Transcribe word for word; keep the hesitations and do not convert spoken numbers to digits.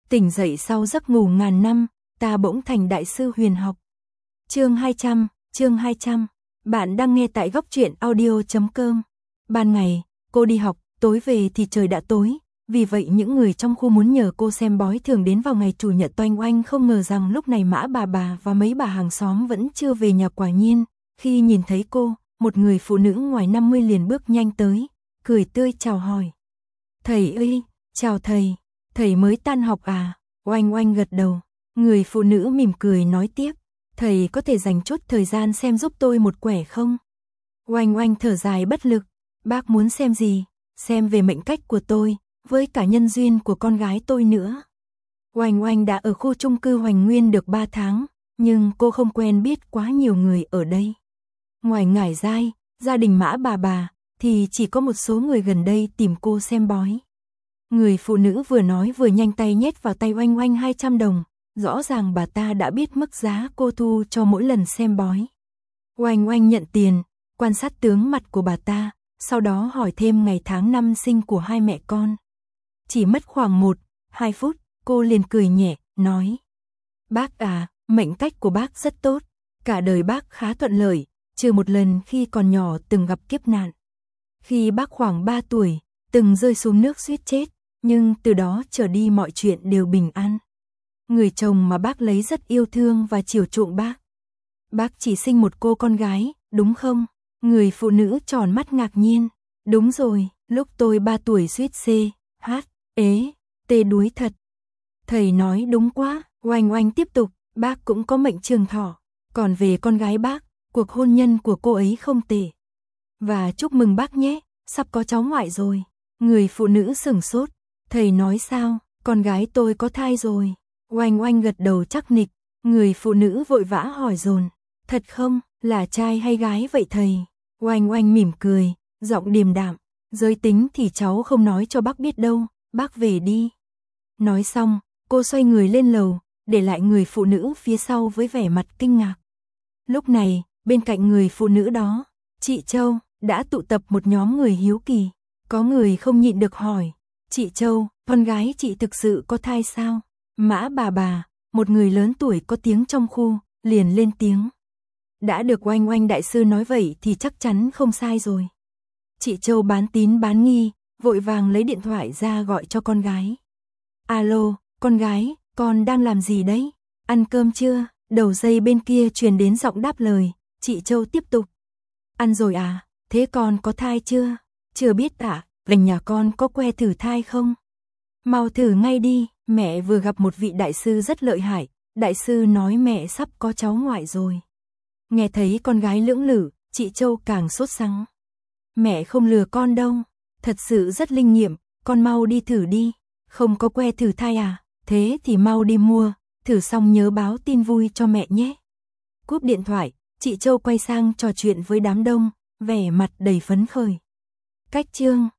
Tỉnh dậy sau giấc ngủ ngàn năm, ta bỗng thành đại sư huyền học. Chương hai trăm, chương hai trăm. Bạn đang nghe tại góc truyện audio chấm com. Ban ngày, cô đi học, tối về thì trời đã tối, vì vậy những người trong khu muốn nhờ cô xem bói thường đến vào ngày chủ nhật. Toanh oanh không ngờ rằng lúc này Mã bà bà và mấy bà hàng xóm vẫn chưa về nhà. Quả nhiên, khi nhìn thấy cô, một người phụ nữ ngoài năm mươi liền bước nhanh tới, cười tươi chào hỏi. Thầy ơi, chào thầy, thầy mới tan học à? Oanh oanh gật đầu, người phụ nữ mỉm cười nói tiếp, thầy có thể dành chút thời gian xem giúp tôi một quẻ không? Oanh oanh thở dài bất lực, bác muốn xem gì? Xem về mệnh cách của tôi, với cả nhân duyên của con gái tôi nữa. Oanh oanh đã ở khu chung cư Hoành Nguyên được ba tháng, nhưng cô không quen biết quá nhiều người ở đây. Ngoài Ngải Giai, gia đình Mã bà bà, thì chỉ có một số người gần đây tìm cô xem bói. Người phụ nữ vừa nói vừa nhanh tay nhét vào tay oanh oanh hai trăm đồng, rõ ràng bà ta đã biết mức giá cô thu cho mỗi lần xem bói. Oanh oanh nhận tiền, quan sát tướng mặt của bà ta, sau đó hỏi thêm ngày tháng năm sinh của hai mẹ con. Chỉ mất khoảng một, hai phút, cô liền cười nhẹ, nói. Bác à, mệnh cách của bác rất tốt, cả đời bác khá thuận lợi, trừ một lần khi còn nhỏ từng gặp kiếp nạn. Khi bác khoảng ba tuổi, từng rơi xuống nước suýt chết, nhưng từ đó trở đi mọi chuyện đều bình an. Người chồng mà bác lấy rất yêu thương và chiều chuộng bác. Bác chỉ sinh một cô con gái, đúng không? Người phụ nữ tròn mắt ngạc nhiên. Đúng rồi, lúc tôi ba tuổi suýt C, H, ế, T đuối thật. Thầy nói đúng quá, oanh oanh tiếp tục, bác cũng có mệnh trường thọ. Còn về con gái bác, cuộc hôn nhân của cô ấy không tệ. Và chúc mừng bác nhé, sắp có cháu ngoại rồi. Người phụ nữ sửng sốt. Thầy nói sao, con gái tôi có thai rồi. Oanh oanh gật đầu chắc nịch. Người phụ nữ vội vã hỏi dồn. Thật không, là trai hay gái vậy thầy? Oanh oanh mỉm cười, giọng điềm đạm. Giới tính thì cháu không nói cho bác biết đâu, bác về đi. Nói xong, cô xoay người lên lầu, để lại người phụ nữ phía sau với vẻ mặt kinh ngạc. Lúc này, bên cạnh người phụ nữ đó, chị Châu, đã tụ tập một nhóm người hiếu kỳ. Có người không nhịn được hỏi, chị Châu, con gái chị thực sự có thai sao? Mã bà bà, một người lớn tuổi có tiếng trong khu, liền lên tiếng. Đã được oanh oanh đại sư nói vậy thì chắc chắn không sai rồi. Chị Châu bán tín bán nghi, vội vàng lấy điện thoại ra gọi cho con gái. Alo, con gái, con đang làm gì đấy? Ăn cơm chưa? Đầu dây bên kia truyền đến giọng đáp lời, chị Châu tiếp tục. Ăn rồi à, thế con có thai chưa? Chưa biết ạ, à, lệnh nhà con có que thử thai không? Mau thử ngay đi, mẹ vừa gặp một vị đại sư rất lợi hại, đại sư nói mẹ sắp có cháu ngoại rồi. Nghe thấy con gái lưỡng lự, chị Châu càng sốt sắng. Mẹ không lừa con đâu, thật sự rất linh nghiệm, con mau đi thử đi. Không có que thử thai à, thế thì mau đi mua, thử xong nhớ báo tin vui cho mẹ nhé. Cúp điện thoại, chị Châu quay sang trò chuyện với đám đông, vẻ mặt đầy phấn khởi. Cách chương